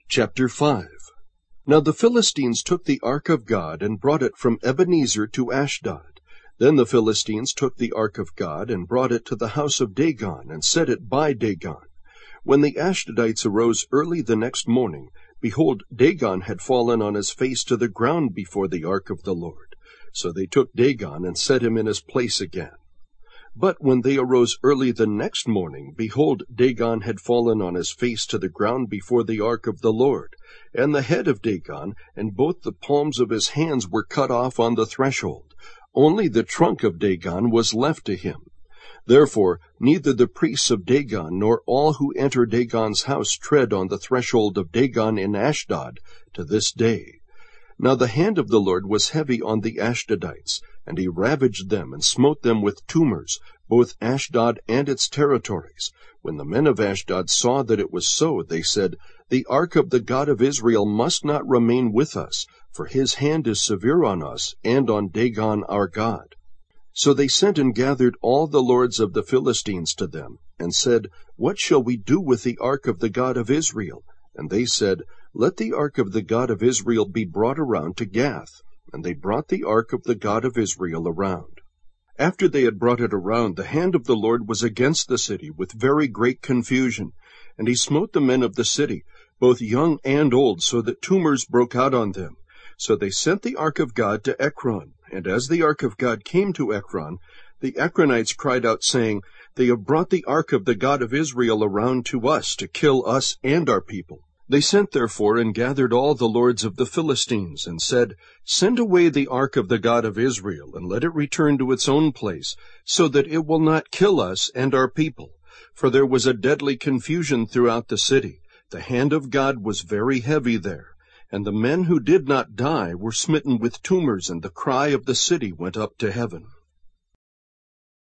Chapter 5. Now the Philistines took the ark of God, and brought it from Ebenezer to Ashdod. Then the Philistines took the ark of God, and brought it to the house of Dagon, and set it by Dagon. When the Ashdodites arose early the next morning, behold, Dagon had fallen on his face to the ground before the ark of the Lord. So they took Dagon, and set him in his place again. But when they arose early the next morning, behold, Dagon had fallen on his face to the ground before the ark of the Lord. And the head of Dagon and both the palms of his hands were cut off on the threshold. Only the trunk of Dagon was left to him. Therefore neither the priests of Dagon nor all who enter Dagon's house tread on the threshold of Dagon in Ashdod to this day. Now the hand of the Lord was heavy on the Ashdodites, and he ravaged them and smote them with tumors, both Ashdod and its territories. When the men of Ashdod saw that it was so, they said, "The ark of the God of Israel must not remain with us, for his hand is severe on us and on Dagon our God." So they sent and gathered all the lords of the Philistines to them, and said, "What shall we do with the ark of the God of Israel?" And they said, "Let the ark of the God of Israel be brought around to Gath." And they brought the ark of the God of Israel around. After they had brought it around, the hand of the Lord was against the city with very great confusion. And he smote the men of the city, both young and old, so that tumors broke out on them. So they sent the ark of God to Ekron. And as the ark of God came to Ekron, the Ekronites cried out, saying, "They have brought the ark of the God of Israel around to us, to kill us and our people." They sent therefore and gathered all the lords of the Philistines, and said, "Send away the ark of the God of Israel, and let it return to its own place, so that it will not kill us and our people." For there was a deadly confusion throughout the city. The hand of God was very heavy there. And the men who did not die were smitten with tumors, and the cry of the city went up to heaven.